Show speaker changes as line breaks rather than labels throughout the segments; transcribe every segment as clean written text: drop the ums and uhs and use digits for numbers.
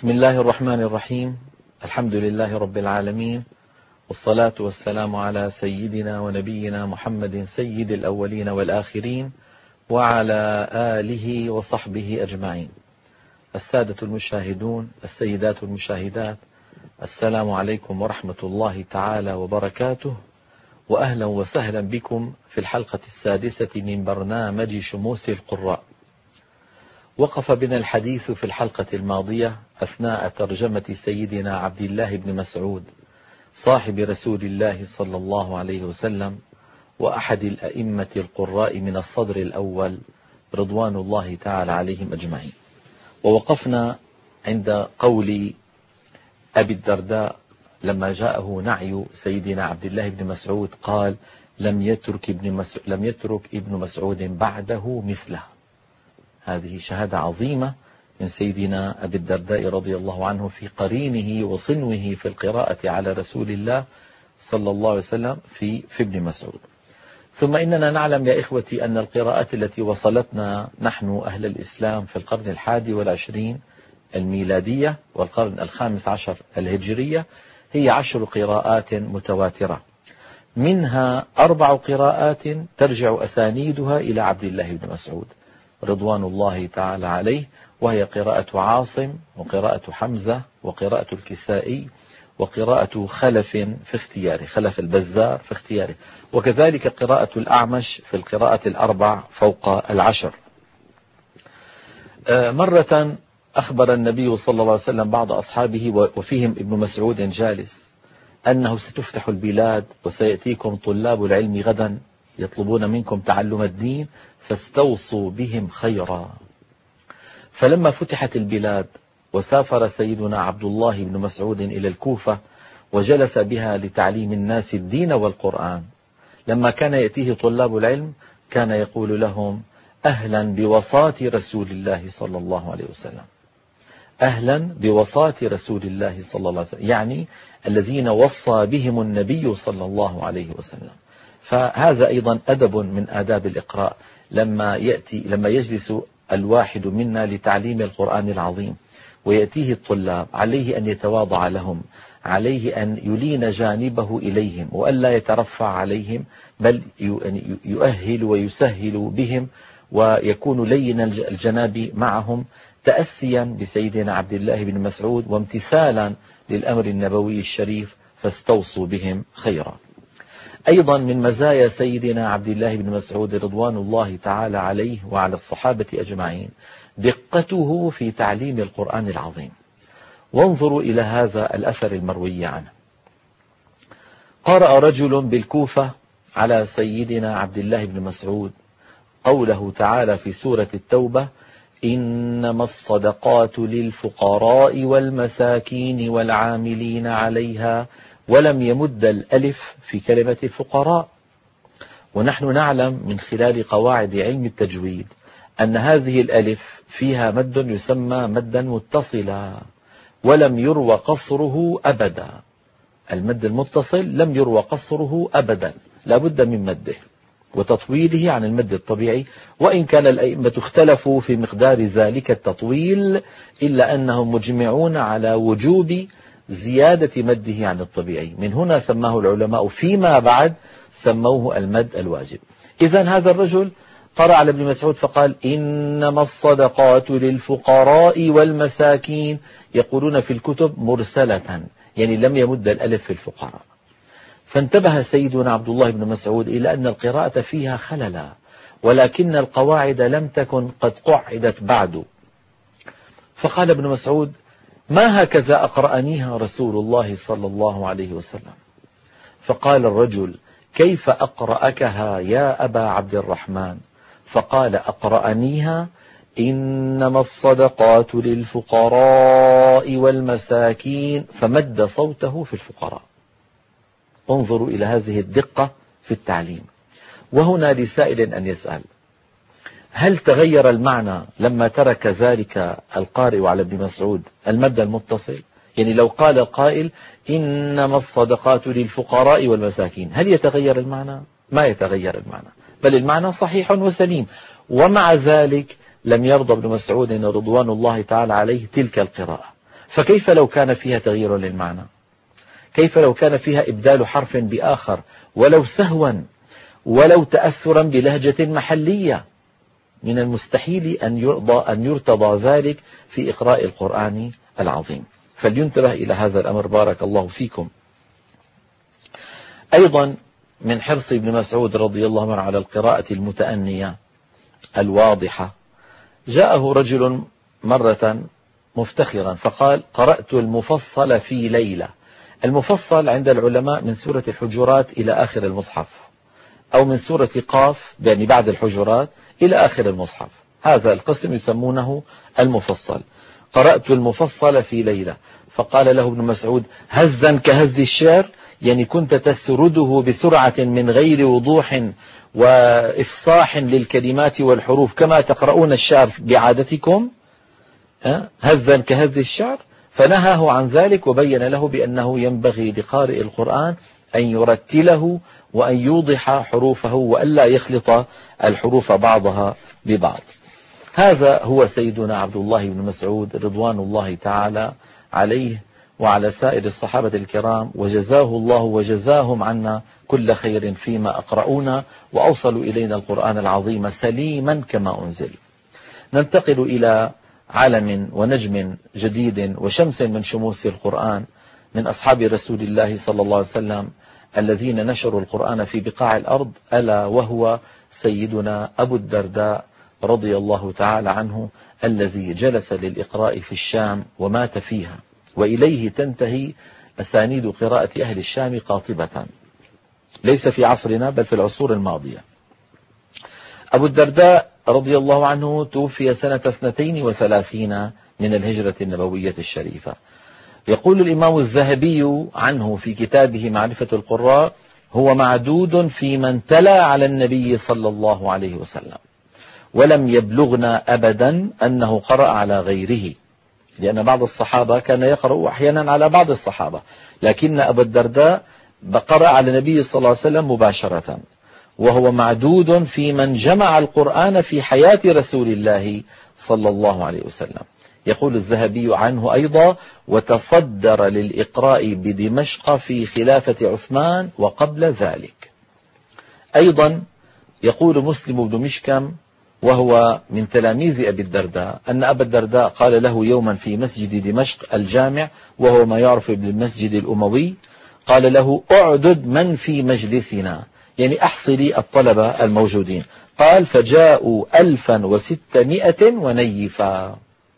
بسم الله الرحمن الرحيم. الحمد لله رب العالمين، والصلاة والسلام على سيدنا ونبينا محمد سيد الأولين والآخرين، وعلى آله وصحبه أجمعين. السادة المشاهدون، السيدات المشاهدات، السلام عليكم ورحمة الله تعالى وبركاته، وأهلا وسهلا بكم في الحلقة السادسة من برنامج شموس القراء. وقف بنا الحديث في الحلقة الماضية أثناء ترجمة سيدنا عبد الله بن مسعود صاحب رسول الله صلى الله عليه وسلم، وأحد الأئمة القراء من الصدر الأول رضوان الله تعالى عليهم أجمعين. ووقفنا عند قول أبي الدرداء لما جاءه نعي سيدنا عبد الله بن مسعود قال: لم يترك ابن مسعود بعده مثله. هذه شهادة عظيمة من سيدنا أبي الدرداء رضي الله عنه في قرينه وصنوه في القراءة على رسول الله صلى الله عليه وسلم في ابن مسعود. ثم إننا نعلم يا إخوتي أن القراءات التي وصلتنا نحن أهل الإسلام في القرن 21 الميلادية والقرن 15 الهجرية هي 10 قراءات متواترة، منها 4 قراءات ترجع أسانيدها إلى عبد الله بن مسعود رضوان الله تعالى عليه، وهي قراءة عاصم، وقراءة حمزة، وقراءة الكسائي، وقراءة خلف في اختياره، خلف البزار في اختياره، وكذلك قراءة الأعمش في القراءة 4 فوق 10. مرة أخبر النبي صلى الله عليه وسلم بعض أصحابه وفيهم ابن مسعود جالس أنه ستفتح البلاد وسيأتيكم طلاب العلم غدا يطلبون منكم تعلم الدين فاستوصوا بهم خيرا. فلما فتحت البلاد وسافر سيدنا عبد الله بن مسعود إلى الكوفة وجلس بها لتعليم الناس الدين والقرآن، لما كان يأتيه طلاب العلم كان يقول لهم: أهلا بوصاة رسول الله صلى الله عليه وسلم، أهلا بوصاة رسول الله صلى الله عليه وسلم، يعني الذين وصى بهم النبي صلى الله عليه وسلم. فهذا أيضا أدب من آداب الإقراء، لما يجلس الواحد منا لتعليم القرآن العظيم ويأتيه الطلاب عليه أن يتواضع لهم، عليه أن يلين جانبه إليهم وألا يترفع عليهم، بل يؤهل ويسهل بهم ويكون لين الجناب معهم، تأسيا بسيدنا عبد الله بن مسعود وامتثالا للأمر النبوي الشريف: فاستوصوا بهم خيرا. أيضا من مزايا سيدنا عبد الله بن مسعود رضوان الله تعالى عليه وعلى الصحابة أجمعين دقته في تعليم القرآن العظيم. وانظروا إلى هذا الأثر المروي عنه: قرأ رجل بالكوفة على سيدنا عبد الله بن مسعود قوله تعالى في سورة التوبة: إنما الصدقات للفقراء والمساكين والعاملين عليها، ولم يمد الألف في كلمة الفقراء. ونحن نعلم من خلال قواعد علم التجويد أن هذه الألف فيها مد يسمى مدا متصلا، ولم يروى قصره أبدا. المد المتصل لم يروى قصره أبدا، لا بد من مده وتطويله عن المد الطبيعي، وإن كان الأئمة اختلفوا في مقدار ذلك التطويل، إلا أنهم مجمعون على وجوب زيادة مده عن الطبيعي. من هنا سماه العلماء فيما بعد سموه المد الواجب. إذن هذا الرجل قرأ على ابن مسعود فقال: إنما الصدقات للفقراء والمساكين، يقولون في الكتب مرسلة، يعني لم يمد الألف في الفقراء. فانتبه سيدنا عبد الله بن مسعود إلى أن القراءة فيها خللا، ولكن القواعد لم تكن قد قعدت بعد. فقال ابن مسعود: ما هكذا أقرأنيها رسول الله صلى الله عليه وسلم؟ فقال الرجل: كيف أقرأكها يا أبا عبد الرحمن؟ فقال: أقرأنيها إنما الصدقات للفقراء والمساكين، فمد صوته في الفقراء. انظروا إلى هذه الدقة في التعليم. وهنا لسائل أن يسأل: هل تغير المعنى لما ترك ذلك القارئ على ابن مسعود المد المتصل؟ يعني لو قال القائل: إنما الصدقات للفقراء والمساكين، هل يتغير المعنى؟ ما يتغير المعنى، بل المعنى صحيح وسليم. ومع ذلك لم يرضى ابن مسعود رضوان الله تعالى عليه تلك القراءة، فكيف لو كان فيها تغيير للمعنى؟ كيف لو كان فيها إبدال حرف بآخر ولو سهوا ولو تأثرا بلهجة محلية؟ من المستحيل أن يرتضى ذلك في إقراء القرآن العظيم. فلينتبه إلى هذا الأمر بارك الله فيكم. أيضا من حرص ابن مسعود رضي الله عنه على القراءة المتأنية الواضحة، جاءه رجل مرة مفتخرا فقال: قرأت المفصل في ليلة. المفصل عند العلماء من سورة الحجرات إلى آخر المصحف، أو من سورة قاف يعني بعد الحجرات إلى آخر المصحف، هذا القسم يسمونه المفصل. قرأت المفصل في ليلة. فقال له ابن مسعود: هزا كهز الشعر، يعني كنت تسرده بسرعة من غير وضوح وإفصاح للكلمات والحروف كما تقرؤون الشعر بعادتكم، هزا كهز الشعر. فنهاه عن ذلك وبين له بأنه ينبغي لقارئ القرآن أن يرتله وأن يوضح حروفه وألا يخلط الحروف بعضها ببعض. هذا هو سيدنا عبد الله بن مسعود رضوان الله تعالى عليه وعلى سائر الصحابة الكرام، وجزاه الله وجزاهم عنا كل خير فيما أقرؤونا وأوصلوا إلينا القرآن العظيم سليما كما أنزل. ننتقل إلى علم ونجم جديد وشمس من شموس القرآن من أصحاب رسول الله صلى الله عليه وسلم الذين نشروا القرآن في بقاع الأرض، ألا وهو سيدنا أبو الدرداء رضي الله تعالى عنه، الذي جلس للإقراء في الشام ومات فيها، وإليه تنتهي أسانيد قراءة أهل الشام قاطبة، ليس في عصرنا بل في العصور الماضية. أبو الدرداء رضي الله عنه توفي سنة 32 من الهجرة النبوية الشريفة. يقول الإمام الذهبي عنه في كتابه معرفة القراء: هو معدود في من تلا على النبي صلى الله عليه وسلم، ولم يبلغنا أبدا أنه قرأ على غيره، لأن بعض الصحابة كان يقرأ أحيانا على بعض الصحابة، لكن أبو الدرداء قرأ على النبي صلى الله عليه وسلم مباشرة، وهو معدود في من جمع القرآن في حياة رسول الله صلى الله عليه وسلم. يقول الذهبي عنه أيضا: وتصدر للإقراء بدمشق في خلافة عثمان وقبل ذلك. أيضا يقول مسلم بن مشكم وهو من تلاميذ أبي الدرداء أن أبا الدرداء قال له يوما في مسجد دمشق الجامع، وهو ما يعرف بالمسجد الأموي، قال له: أعدد من في مجلسنا، يعني أحصلي الطلبة الموجودين. قال: فجاءوا 1600 ونيفا،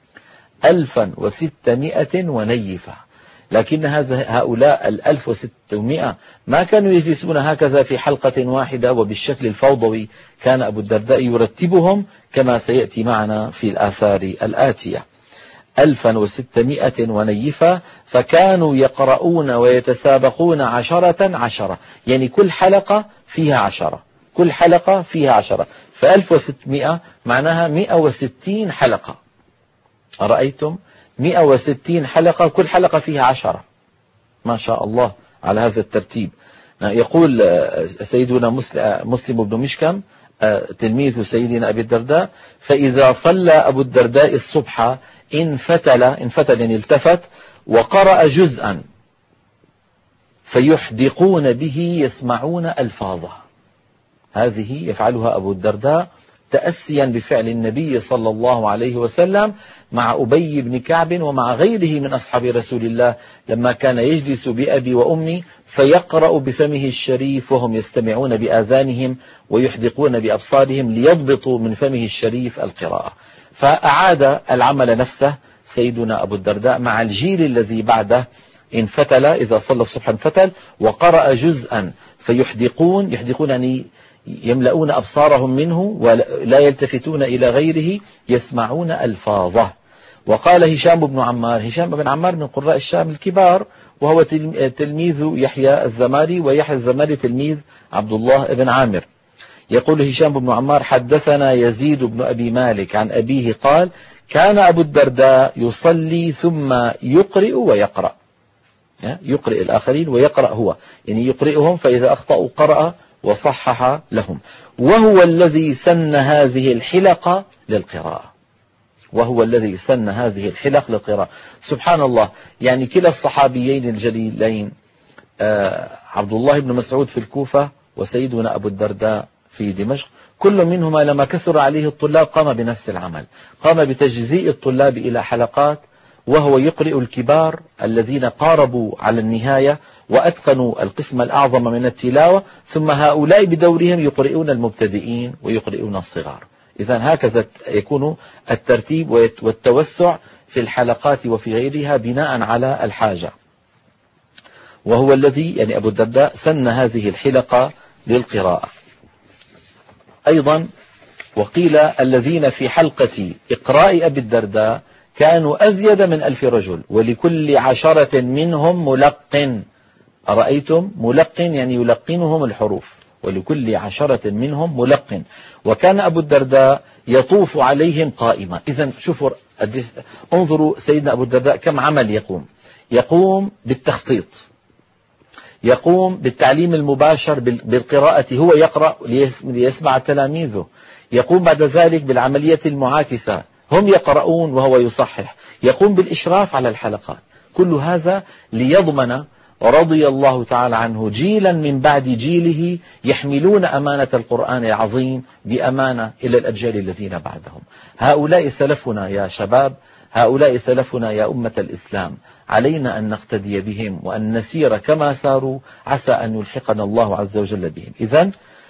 1600 ونيفا. لكن هؤلاء 1600 ما كانوا يجلسون هكذا في حلقة واحدة وبالشكل الفوضوي، كان أبو الدرداء يرتبهم كما سيأتي معنا في الآثار الآتية. 1600 ونيفا، فكانوا يقرؤون ويتسابقون 10 يعني كل حلقة فيها 10، كل حلقة فيها 10، ف1600 معناها 160 حلقة. أرأيتم؟ 160 حلقة، كل حلقة فيها 10، ما شاء الله على هذا الترتيب. يقول سيدنا مسلم بن مشكم تلميذ سيدنا أبي الدرداء: فإذا صلى أبو الدرداء الصبح انفتل يعني التفت وقرأ جزءا فيحدقون به يسمعون ألفاظه. هذه يفعلها أبو الدرداء تأسيا بفعل النبي صلى الله عليه وسلم مع أبي بن كعب ومع غيره من أصحاب رسول الله، لما كان يجلس بأبي وأمي فيقرأ بفمه الشريف وهم يستمعون بآذانهم ويحدقون بأبصارهم ليضبطوا من فمه الشريف القراءة. فأعاد العمل نفسه سيدنا أبو الدرداء مع الجيل الذي بعده، انفتل إذا صلى الصبح انفتل وقرأ جزءا فيحدقون يعني يملؤون أبصارهم منه ولا يلتفتون إلى غيره، يسمعون ألفاظه. وقال هشام بن عمار، هشام بن عمار من قراء الشام الكبار، وهو تلميذ يحيى الزماري، ويحيى الزماري تلميذ عبد الله بن عامر. يقول هشام بن عمار: حدثنا يزيد بن أبي مالك عن أبيه قال: كان أبو الدرداء يصلي ثم يقرئ ويقرأ، يقرئ الآخرين ويقرأ هو، يعني يقرئهم، فإذا أخطأوا قرأ وصحح لهم، وهو الذي سن هذه الحلقة للقراءة، وهو الذي سن هذه الحلق للقراءة. سبحان الله، يعني كلا الصحابيين الجليلين عبد الله بن مسعود في الكوفة وسيدنا أبو الدرداء في دمشق، كل منهما لما كثر عليه الطلاب قام بنفس العمل، قام بتجزيء الطلاب إلى حلقات، وهو يقرئ الكبار الذين قاربوا على النهاية وأتقنوا القسم الأعظم من التلاوة، ثم هؤلاء بدورهم يقرئون المبتدئين ويقرئون الصغار. إذا هكذا يكون الترتيب والتوسع في الحلقات وفي غيرها بناء على الحاجة. وهو الذي يعني أبو الدرداء سن هذه الحلقة للقراءة. أيضا وقيل الذين في حلقة إقراء أبي الدرداء كانوا أزيد من 1000 رجل، ولكل 10 منهم ملقن. أرأيتم؟ ملقن يعني يلقنهم الحروف، ولكل 10 منهم ملقن. وكان أبو الدرداء يطوف عليهم قائما. إذا شوفوا، انظروا سيدنا أبو الدرداء كم عمل يقوم بالتخطيط، يقوم بالتعليم المباشر بالقراءة، هو يقرأ ليسمع تلاميذه، يقوم بعد ذلك بالعملية المعاكسة، هم يقرؤون وهو يصحح، يقوم بالإشراف على الحلقات. كل هذا ليضمن رضي الله تعالى عنه جيلا من بعد جيله يحملون أمانة القرآن العظيم بأمانة إلى الأجيال الذين بعدهم. هؤلاء سلفنا يا شباب، هؤلاء سلفنا يا أمة الإسلام، علينا أن نقتدي بهم وأن نسير كما ساروا، عسى أن يلحقنا الله عز وجل بهم. إذن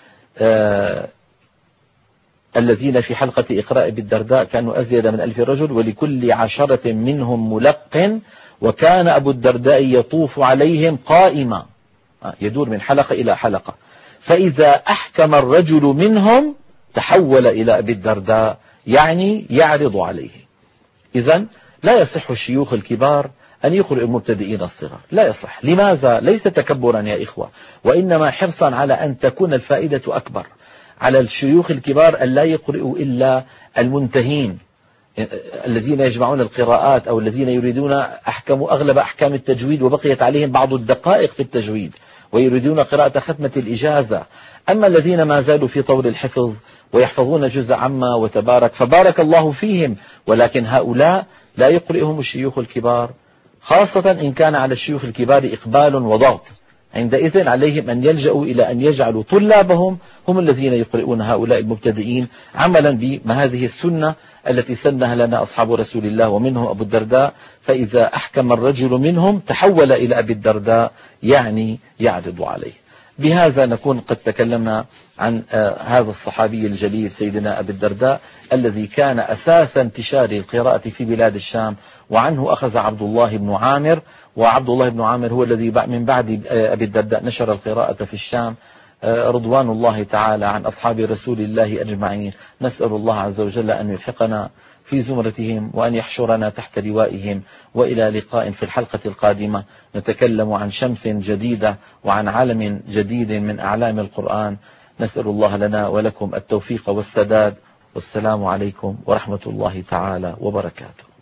الذين في حلقة إقراء بالدرداء كانوا أزيد من 1000 رجل، ولكل 10 منهم ملقن. وكان أبو الدرداء يطوف عليهم قائما، يدور من حلقة إلى حلقة، فإذا أحكم الرجل منهم تحول إلى أبي الدرداء، يعني يعرض عليه. إذن لا يصح الشيوخ الكبار أن يقرئوا المبتدئين الصغار، لا يصح. لماذا؟ ليس تكبرا يا إخوة، وإنما حرصا على أن تكون الفائدة أكبر. على الشيوخ الكبار أن لا يقرئوا إلا المنتهين الذين يجمعون القراءات، أو الذين يريدون أغلب أحكام التجويد وبقيت عليهم بعض الدقائق في التجويد ويريدون قراءة ختمة الإجازة. أما الذين ما زالوا في طور الحفظ ويحفظون جزء عما وتبارك فبارك الله فيهم، ولكن هؤلاء لا يقرئهم الشيوخ الكبار، خاصة إن كان على الشيوخ الكبار إقبال وضغط. عندئذ عليهم أن يلجأوا إلى أن يجعلوا طلابهم هم الذين يقرؤون هؤلاء المبتدئين، عملا بما هذه السنة التي سنها لنا أصحاب رسول الله، ومنهم أبو الدرداء. فإذا أحكم الرجل منهم تحول إلى أبي الدرداء، يعني يعرض عليه. بهذا نكون قد تكلمنا عن هذا الصحابي الجليل سيدنا أبي الدرداء الذي كان أساس انتشار القراءة في بلاد الشام، وعنه أخذ عبد الله بن عامر، وعبد الله بن عامر هو الذي من بعد أبي الدرداء نشر القراءة في الشام. رضوان الله تعالى عن أصحاب رسول الله أجمعين. نسأل الله عز وجل أن يلحقنا في زمرتهم وأن يحشرنا تحت لوائهم. وإلى لقاء في الحلقة القادمة نتكلم عن شمس جديدة وعن عالم جديد من أعلام القرآن. نسأل الله لنا ولكم التوفيق والسداد، والسلام عليكم ورحمة الله تعالى وبركاته.